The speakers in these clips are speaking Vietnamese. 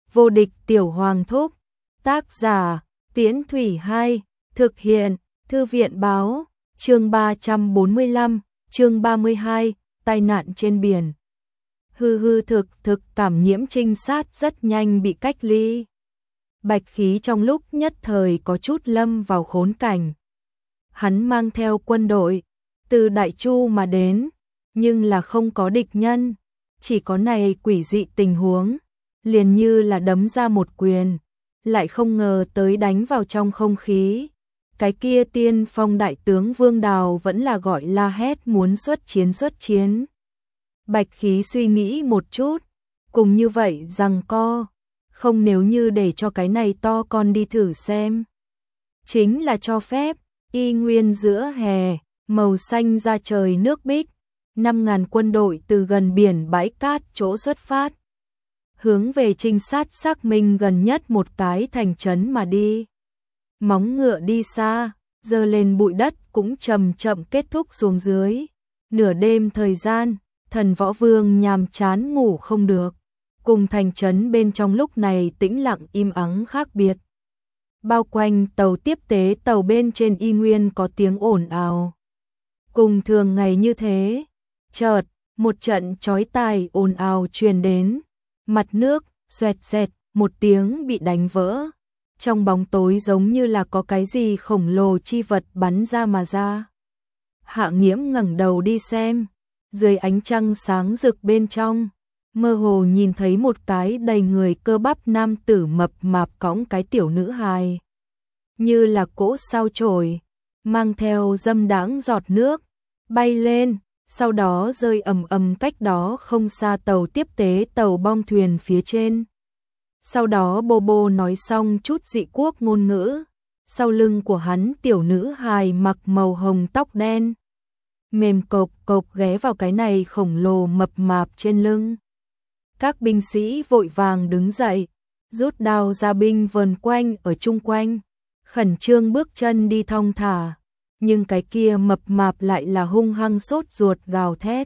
Vô địch tiểu hoàng thúc. Tác giả, Tiễn Thủy 2, thực hiện, Thư viện báo, chương 345, chương 32, tai nạn trên biển. Thực cảm nhiễm trinh sát rất nhanh bị cách ly. Bạch Khí trong lúc nhất thời có chút lâm vào khốn cảnh. Hắn mang theo quân đội, từ Đại Chu mà đến, nhưng là không có địch nhân, chỉ có này quỷ dị tình huống, liền như là đấm ra một quyền, lại không ngờ tới đánh vào trong không khí. Cái kia tiên phong đại tướng Vương Đào vẫn là gọi la hét muốn xuất chiến. Bạch Khí suy nghĩ một chút, cùng như vậy rằng co, không nếu như để cho cái này to con đi thử xem. Chính là cho phép, y nguyên giữa hè, màu xanh da trời nước Bích, 5.000 quân đội từ gần biển bãi cát chỗ xuất phát. Hướng về trinh sát xác minh gần nhất một cái thành trấn mà đi. Móng ngựa đi xa, dơ lên bụi đất cũng chậm chậm kết thúc xuống dưới. Nửa đêm thời gian, Thần Võ Vương nhàm chán ngủ không được. Cùng thành trấn bên trong lúc này tĩnh lặng im ắng khác biệt. Bao quanh tàu tiếp tế tàu bên trên y nguyên có tiếng ồn ào. Cùng thường ngày như thế, chợt, một trận chói tai ồn ào truyền đến. Mặt nước, xoẹt, một tiếng bị đánh vỡ. Trong bóng tối giống như là có cái gì khổng lồ chi vật bắn ra mà ra. Hạ Nghiễm ngẩng đầu đi xem, dưới ánh trăng sáng rực bên trong, mơ hồ nhìn thấy một cái đầy người cơ bắp nam tử mập mạp cõng cái tiểu nữ hài. Như là cỗ sao chổi, mang theo dâm đãng giọt nước, bay lên, sau đó rơi ầm cách đó không xa tàu tiếp tế tàu bong thuyền phía trên. Sau đó Bobo nói xong chút dị quốc ngôn ngữ, sau lưng của hắn tiểu nữ hài mặc màu hồng tóc đen. Mềm cộc ghé vào cái này khổng lồ mập mạp trên lưng. Các binh sĩ vội vàng đứng dậy, rút đao ra binh vờn quanh ở chung quanh, khẩn trương bước chân đi thong thả, nhưng cái kia mập mạp lại là hung hăng sốt ruột gào thét.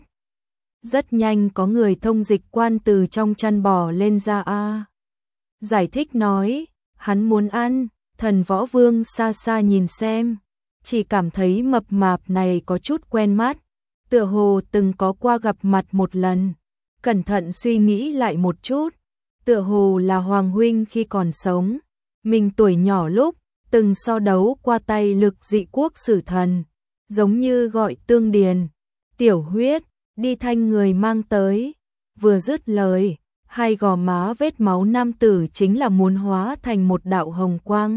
Rất nhanh có người thông dịch quan từ trong chăn bò lên ra giải thích nói, hắn muốn ăn. Thần Võ Vương xa xa nhìn xem, chỉ cảm thấy mập mạp này có chút quen mắt, tựa hồ từng có qua gặp mặt một lần. Cẩn thận suy nghĩ lại một chút, tựa hồ là Hoàng huynh khi còn sống, mình tuổi nhỏ lúc từng so đấu qua tay lực dị quốc sử thần, giống như gọi Tương Điền, Tiểu Huyết, đi thanh người mang tới. Vừa dứt lời, hai gò má vết máu nam tử chính là muốn hóa thành một đạo hồng quang.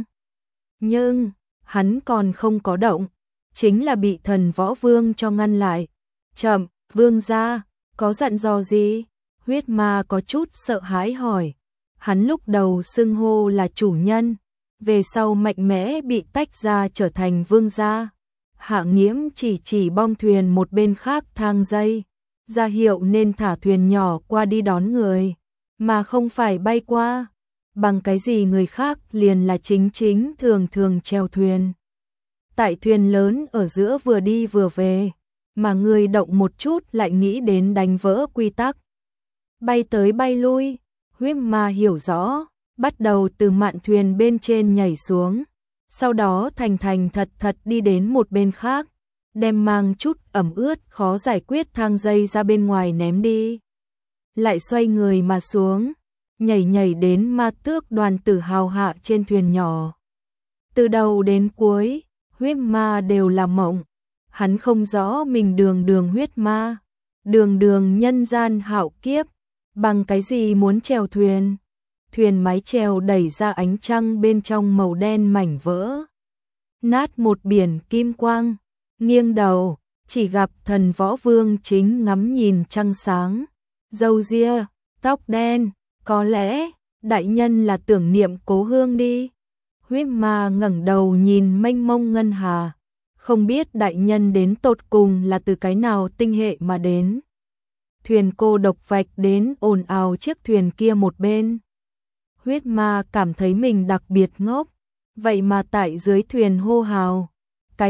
Nhưng, hắn còn không có động, chính là bị Thần Võ Vương cho ngăn lại. Chậm, Vương gia, có dặn dò gì? Huyết Ma có chút sợ hãi hỏi. Hắn lúc đầu xưng hô là chủ nhân, về sau mạnh mẽ bị tách ra trở thành vương gia. Hạ Nghiễm chỉ bong thuyền một bên khác thang dây, ra hiệu nên thả thuyền nhỏ qua đi đón người, mà không phải bay qua. Bằng cái gì người khác liền là chính thường chèo thuyền. Tại thuyền lớn ở giữa vừa đi vừa về, mà người động một chút lại nghĩ đến đánh vỡ quy tắc. Bay tới bay lui, Huyết Ma hiểu rõ, bắt đầu từ mạn thuyền bên trên nhảy xuống, sau đó thành thật đi đến một bên khác, đem mang chút ẩm ướt khó giải quyết thang dây ra bên ngoài ném đi. Lại xoay người mà xuống, nhảy đến Ma Tước đoàn tử hào hạ trên thuyền nhỏ. Từ đầu đến cuối, Huyết Ma đều là mộng, hắn không rõ mình đường huyết ma, đường nhân gian hạo kiếp, bằng cái gì muốn chèo thuyền. Thuyền mái chèo đẩy ra ánh trăng bên trong màu đen mảnh vỡ. Nát một biển kim quang, nghiêng đầu, chỉ gặp Thần Võ Vương chính ngắm nhìn trăng sáng, râu ria, tóc đen, có lẽ đại nhân là tưởng niệm cố hương đi. Huyết Ma ngẩng đầu nhìn mênh mông ngân hà, không biết đại nhân đến tột cùng là từ cái nào tinh hệ mà đến. Thuyền cô độc vạch đến ồn ào chiếc thuyền kia một bên. Huyết Ma cảm thấy mình đặc biệt ngốc, vậy mà tại dưới thuyền hô hào, cái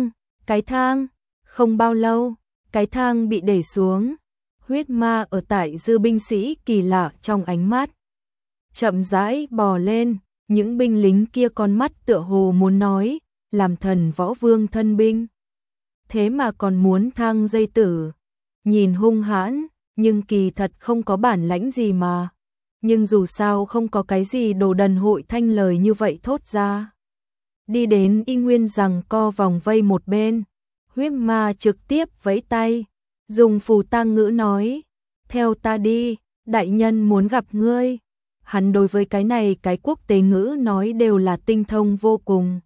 thang, không bao lâu, cái thang bị đẩy xuống. Huyết Ma ở tại dư binh sĩ kỳ lạ trong ánh mắt. chậm rãi bò lên, những binh lính kia con mắt tựa hồ muốn nói, làm thần võ vương thân binh. Thế mà còn muốn thang dây tử, nhìn hung hãn, nhưng kỳ thật không có bản lãnh gì mà. Nhưng dù sao không có cái gì đồ đần hội thanh lời như vậy thốt ra. Đi đến Y Nguyên rằng co vòng vây một bên, huyết ma trực tiếp vẫy tay, dùng phù tang ngữ nói, theo ta đi, đại nhân muốn gặp ngươi. Hắn đối với cái này cái quốc tế ngữ nói đều là tinh thông vô cùng.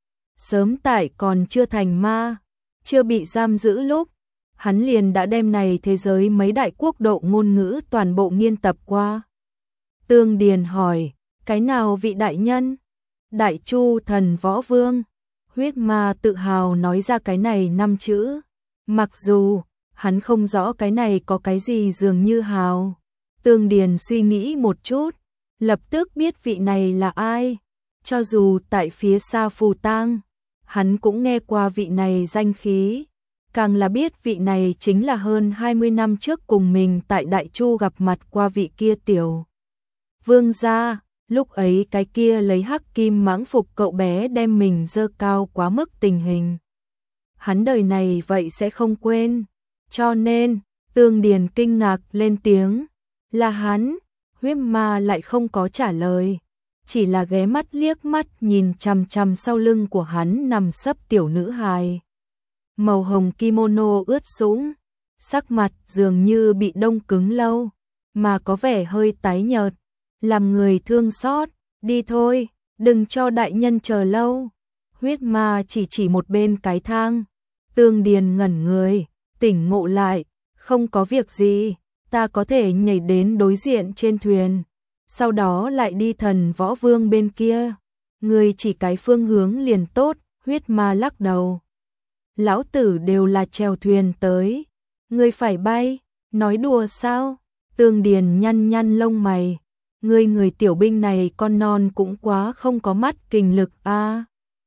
Sớm tại còn chưa thành ma, chưa bị giam giữ lúc, hắn liền đã đem này thế giới mấy đại quốc độ ngôn ngữ toàn bộ nghiên tập qua. Tương Điền hỏi, cái nào vị đại nhân? Đại Chu thần võ vương. Huyết ma tự hào nói ra cái này 5 chữ. Mặc dù, hắn không rõ cái này có cái gì dường như hào. Tương Điền suy nghĩ một chút, lập tức biết vị này là ai. Cho dù tại phía xa Phù Tang, hắn cũng nghe qua vị này danh khí. Càng là biết vị này chính là hơn 20 năm trước cùng mình tại Đại Chu gặp mặt qua vị kia tiểu vương gia, lúc ấy cái kia lấy hắc kim mãng phục cậu bé đem mình dơ cao quá mức tình hình. Hắn đời này vậy sẽ không quên, cho nên, Tương Điền kinh ngạc lên tiếng, là hắn. Huyết ma lại không có trả lời, chỉ là ghé mắt liếc mắt nhìn chằm chằm sau lưng của hắn nằm sấp tiểu nữ hài. Màu hồng kimono ướt sũng, sắc mặt dường như bị đông cứng lâu, mà có vẻ hơi tái nhợt, làm người thương xót. Đi thôi, đừng cho đại nhân chờ lâu. Huyết ma chỉ một bên cái thang. Tương Điền ngẩn người, tỉnh ngộ lại, không có việc gì, ta có thể nhảy đến đối diện trên thuyền, sau đó lại đi thần võ vương bên kia. Người chỉ cái phương hướng liền tốt. Huyết ma lắc đầu. Lão tử đều là chèo thuyền tới, ngươi phải bay, nói đùa sao? Tương Điền nhăn nhăn lông mày, người tiểu binh này con non cũng quá không có mắt kình lực a.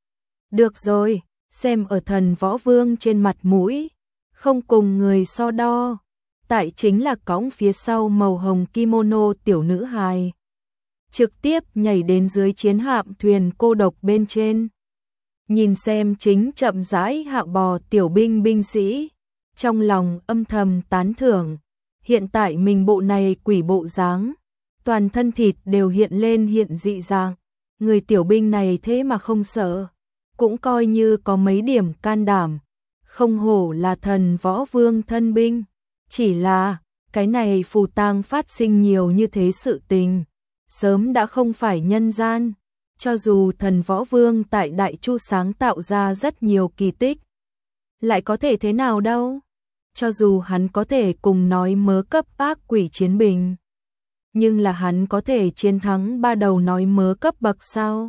Được rồi, xem ở thần võ vương trên mặt mũi, không cùng người so đo. Tại chính là cõng phía sau màu hồng kimono tiểu nữ hài, trực tiếp nhảy đến dưới chiến hạm thuyền cô độc bên trên. Nhìn xem chính chậm rãi hạ bò tiểu binh sĩ, trong lòng âm thầm tán thưởng, hiện tại mình bộ này quỷ bộ dáng, toàn thân thịt đều hiện lên hiện dị dạng, người tiểu binh này thế mà không sợ, cũng coi như có mấy điểm can đảm, không hổ là thần võ vương thân binh, chỉ là cái này Phù Tang phát sinh nhiều như thế sự tình, sớm đã không phải nhân gian. Cho dù thần võ vương tại Đại Chu sáng tạo ra rất nhiều kỳ tích, lại có thể thế nào đâu? Cho dù hắn có thể cùng nói mớ cấp ác quỷ chiến bình, nhưng là hắn có thể chiến thắng 3 đầu nói mớ cấp bậc sao?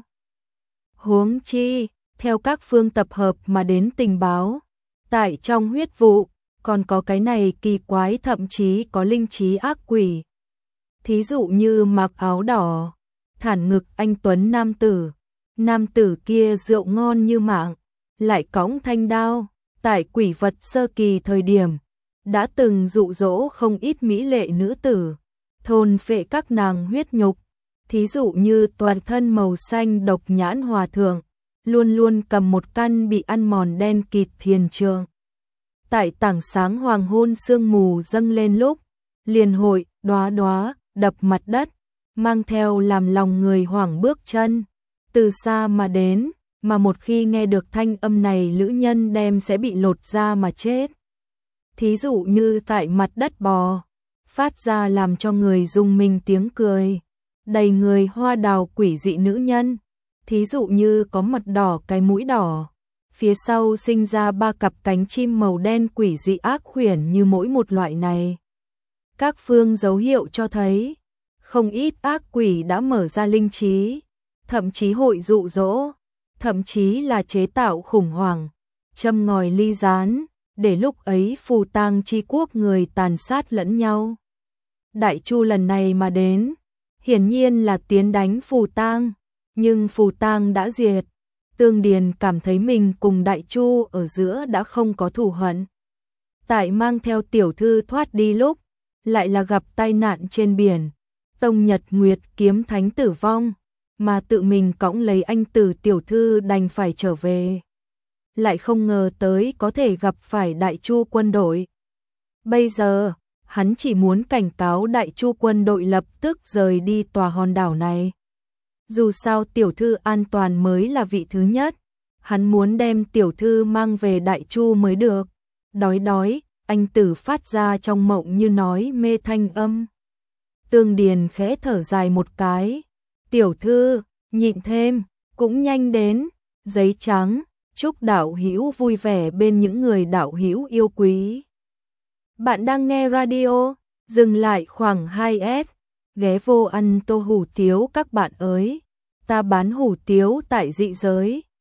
Huống chi, theo các phương tập hợp mà đến tình báo, tại trong huyết vụ, còn có cái này kỳ quái thậm chí có linh trí ác quỷ. Thí dụ như mặc áo đỏ, thản ngực anh tuấn nam tử kia rượu ngon như mạng, lại cõng thanh đao, tại quỷ vật sơ kỳ thời điểm, đã từng dụ dỗ không ít mỹ lệ nữ tử, thôn phệ các nàng huyết nhục, thí dụ như toàn thân màu xanh độc nhãn hòa thượng, luôn luôn cầm một căn bị ăn mòn đen kịt thiền trường. Tại tảng sáng hoàng hôn sương mù dâng lên lúc, liền hội, đóa đóa, đập mặt đất, mang theo làm lòng người hoảng bước chân, từ xa mà đến, mà một khi nghe được thanh âm này lữ nhân đem sẽ bị lột da mà chết. Thí dụ như tại mặt đất bò, phát ra làm cho người rung mình tiếng cười, đầy người hoa đào quỷ dị nữ nhân, thí dụ như có mặt đỏ cái mũi đỏ, phía sau sinh ra 3 cặp cánh chim màu đen quỷ dị ác khuyển như mỗi một loại này. Các phương dấu hiệu cho thấy, không ít ác quỷ đã mở ra linh trí, thậm chí hội dụ dỗ, thậm chí là chế tạo khủng hoảng, châm ngòi ly gián, để lúc ấy Phù Tang chi quốc người tàn sát lẫn nhau. Đại Chu lần này mà đến, hiển nhiên là tiến đánh Phù Tang, nhưng Phù Tang đã diệt. Tương Điền cảm thấy mình cùng Đại Chu ở giữa đã không có thù hận. Tại mang theo tiểu thư thoát đi lúc, lại là gặp tai nạn trên biển, Tông Nhật Nguyệt kiếm thánh tử vong, mà tự mình cõng lấy anh Tử tiểu thư đành phải trở về. Lại không ngờ tới có thể gặp phải Đại Chu quân đội. Bây giờ, hắn chỉ muốn cảnh cáo Đại Chu quân đội lập tức rời đi tòa hòn đảo này. Dù sao tiểu thư an toàn mới là vị thứ nhất, hắn muốn đem tiểu thư mang về Đại Chu mới được. Đói, anh Tử phát ra trong mộng như nói mê thanh âm. Tương Điền khẽ thở dài một cái. Tiểu thư, nhịn thêm, cũng nhanh đến. Giấy trắng, chúc đạo hữu vui vẻ bên những người đạo hữu yêu quý. Bạn đang nghe radio, dừng lại khoảng 2S, ghé vô ăn tô hủ tiếu các bạn ơi. Ta bán hủ tiếu tại dị giới.